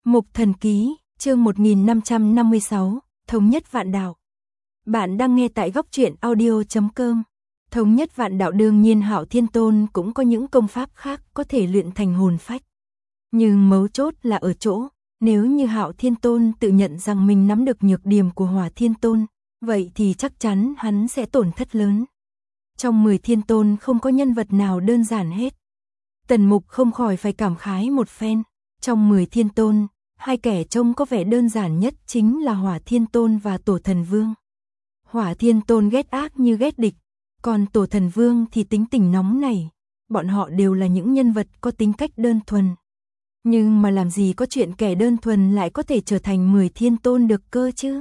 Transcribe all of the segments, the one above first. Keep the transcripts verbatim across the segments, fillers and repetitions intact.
Mục Thần Ký, chương một nghìn năm trăm năm mươi sáu, Thống nhất vạn đạo. Bạn đang nghe tại góc truyện audio chấm com. Thống nhất vạn đạo đương nhiên Hạo Thiên Tôn cũng có những công pháp khác có thể luyện thành hồn phách. Nhưng mấu chốt là ở chỗ, nếu như Hạo Thiên Tôn tự nhận rằng mình nắm được nhược điểm của Hỏa Thiên Tôn, vậy thì chắc chắn hắn sẽ tổn thất lớn. Trong mười thiên tôn không có nhân vật nào đơn giản hết. Tần Mục không khỏi phải cảm khái một phen. Trong mười thiên tôn, hai kẻ trông có vẻ đơn giản nhất chính là Hỏa Thiên Tôn và Tổ Thần Vương. Hỏa Thiên Tôn ghét ác như ghét địch, còn Tổ Thần Vương thì tính tình nóng nảy. Bọn họ đều là những nhân vật có tính cách đơn thuần. Nhưng mà làm gì có chuyện kẻ đơn thuần lại có thể trở thành mười thiên tôn được cơ chứ?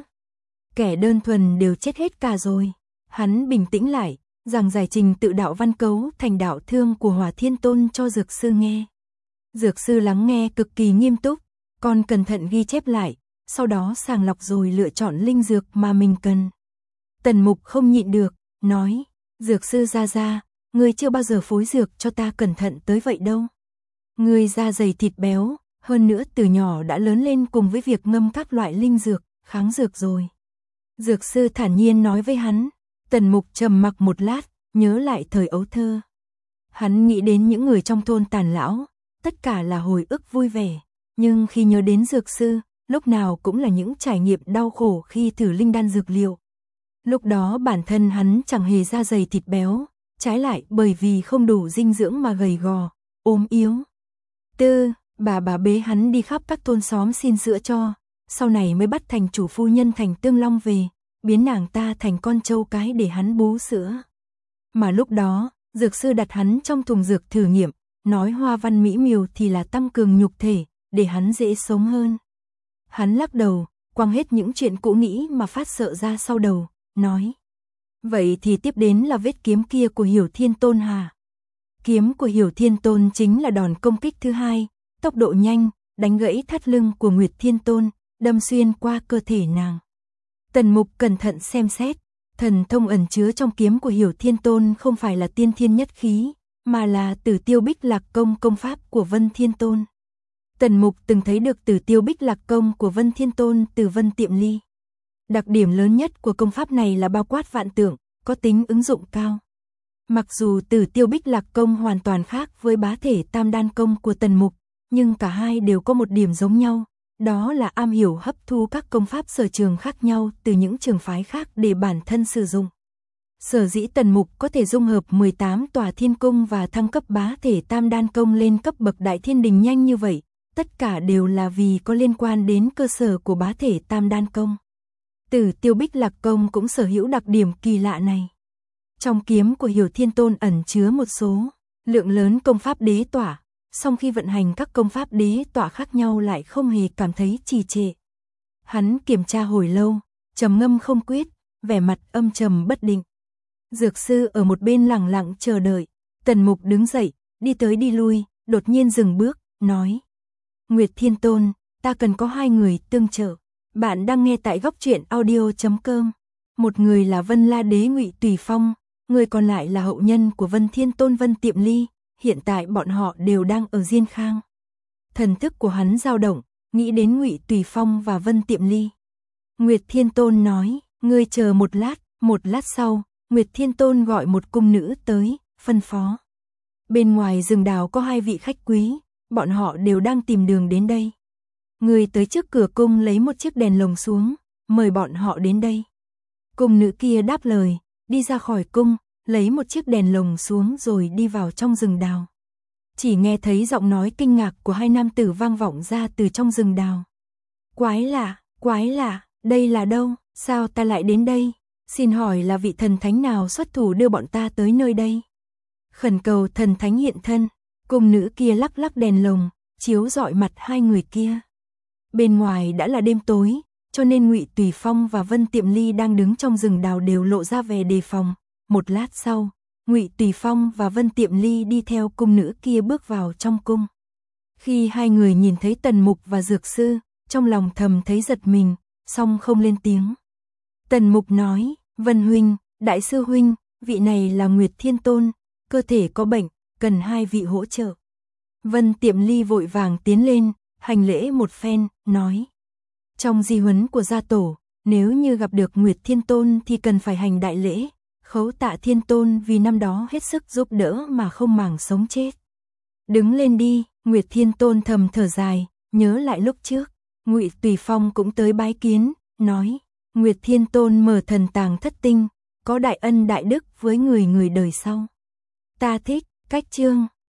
Kẻ đơn thuần đều chết hết cả rồi. Hắn bình tĩnh lại, giảng giải trình tự đạo văn cấu thành đạo thương của Hỏa Thiên Tôn cho Dược Sư nghe. Dược Sư lắng nghe cực kỳ nghiêm túc, còn cẩn thận ghi chép lại, sau đó sàng lọc rồi lựa chọn linh dược mà mình cần. Tần Mục không nhịn được, nói, Dược Sư gia gia, ngươi chưa bao giờ phối dược cho ta cẩn thận tới vậy đâu. Ngươi da dày thịt béo, hơn nữa từ nhỏ đã lớn lên cùng với việc ngâm các loại linh dược, kháng dược rồi. Dược Sư thản nhiên nói với hắn. Tần Mục trầm mặc một lát, nhớ lại thời ấu thơ. Hắn nghĩ đến những người trong thôn Tàn lão, tất cả là hồi ức vui vẻ, nhưng khi nhớ đến Dược Sư, lúc nào cũng là những trải nghiệm đau khổ khi thử linh đan dược liệu. Lúc đó bản thân hắn chẳng hề da dày thịt béo, trái lại bởi vì không đủ dinh dưỡng mà gầy gò, ốm yếu. Tư, bà bà bế hắn đi khắp các thôn xóm xin sữa cho, sau này mới bắt thành chủ phu nhân Thành Tương Long về, biến nàng ta thành con trâu cái để hắn bú sữa. Mà lúc đó, Dược Sư đặt hắn trong thùng dược thử nghiệm, nói hoa văn mỹ miều thì là tăng cường nhục thể, để hắn dễ sống hơn. Hắn lắc đầu, quăng hết những chuyện cũ nghĩ mà phát sợ ra sau đầu, nói. Vậy thì tiếp đến là vết kiếm kia của Hiểu Thiên Tôn hà. Kiếm của Hiểu Thiên Tôn chính là đòn công kích thứ hai, tốc độ nhanh, đánh gãy thắt lưng của Nguyệt Thiên Tôn, đâm xuyên qua cơ thể nàng. Tần Mục cẩn thận xem xét, thần thông ẩn chứa trong kiếm của Hiểu Thiên Tôn không phải là tiên thiên nhất khí, mà là Tử Tiêu Bích Lạc công công pháp của Vân Thiên Tôn. Tần Mục từng thấy được Tử Tiêu Bích Lạc công của Vân Thiên Tôn từ Vân Tiệm Ly. Đặc điểm lớn nhất của công pháp này là bao quát vạn tượng, có tính ứng dụng cao. Mặc dù Tử Tiêu Bích Lạc công hoàn toàn khác với bá thể tam đan công của Tần Mục, nhưng cả hai đều có một điểm giống nhau. Đó là am hiểu hấp thu các công pháp sở trường khác nhau từ những trường phái khác để bản thân sử dụng. Sở dĩ Tần Mục có thể dung hợp mười tám tòa thiên cung và thăng cấp bá thể tam đan công lên cấp bậc đại thiên đình nhanh như vậy, tất cả đều là vì có liên quan đến cơ sở của bá thể tam đan công. Tử Tiêu Bích Lạc công cũng sở hữu đặc điểm kỳ lạ này. Trong kiếm của Hiểu Thiên Tôn ẩn chứa một số lượng lớn công pháp đế tỏa. Song khi vận hành các công pháp đế tỏa khác nhau lại không hề cảm thấy trì trệ. Hắn kiểm tra hồi lâu, trầm ngâm không quyết, vẻ mặt âm trầm bất định. Dược Sư ở một bên lặng lặng chờ đợi. Tần Mục đứng dậy, đi tới đi lui, đột nhiên dừng bước, nói. Nguyệt Thiên Tôn, ta cần có hai người tương trợ. Bạn đang nghe tại góc truyện audio chấm com. Một người là Vân La Đế Ngụy Tùy Phong, người còn lại là hậu nhân của Vân Thiên Tôn Vân Tiệm Ly. Hiện tại bọn họ đều đang ở Diên Khang. Thần thức của hắn dao động, nghĩ đến Ngụy Tùy Phong và Vân Tiệm Ly. Nguyệt Thiên Tôn nói, ngươi chờ một lát, một lát sau, Nguyệt Thiên Tôn gọi một cung nữ tới, phân phó. Bên ngoài rừng đào có hai vị khách quý, bọn họ đều đang tìm đường đến đây. Ngươi tới trước cửa cung lấy một chiếc đèn lồng xuống, mời bọn họ đến đây. Cung nữ kia đáp lời, đi ra khỏi cung. Lấy một chiếc đèn lồng xuống rồi đi vào trong rừng đào. Chỉ nghe thấy giọng nói kinh ngạc của hai nam tử vang vọng ra từ trong rừng đào. Quái lạ, quái lạ, đây là đâu, sao ta lại đến đây? Xin hỏi là vị thần thánh nào xuất thủ đưa bọn ta tới nơi đây? Khẩn cầu thần thánh hiện thân, cung nữ kia lắc lắc đèn lồng, chiếu rọi mặt hai người kia. Bên ngoài đã là đêm tối, cho nên Ngụy Tùy Phong và Vân Tiệm Ly đang đứng trong rừng đào đều lộ ra vẻ đề phòng. Một lát sau, Ngụy Tùy Phong và Vân Tiệm Ly đi theo cung nữ kia bước vào trong cung. Khi hai người nhìn thấy Tần Mục và Dược Sư, trong lòng thầm thấy giật mình, song không lên tiếng. Tần Mục nói, Vân Huynh, Đại sư Huynh, vị này là Nguyệt Thiên Tôn, cơ thể có bệnh, cần hai vị hỗ trợ. Vân Tiệm Ly vội vàng tiến lên, hành lễ một phen, nói. Trong di huấn của gia tổ, nếu như gặp được Nguyệt Thiên Tôn thì cần phải hành đại lễ, khấu tạ Thiên Tôn vì năm đó hết sức giúp đỡ mà không màng sống chết. Đứng lên đi, Nguyệt Thiên Tôn thầm thở dài, nhớ lại lúc trước, Ngụy Tùy Phong cũng tới bái kiến, nói, Nguyệt Thiên Tôn mở thần tàng thất tinh, có đại ân đại đức với người người đời sau. Ta thích, cách chương.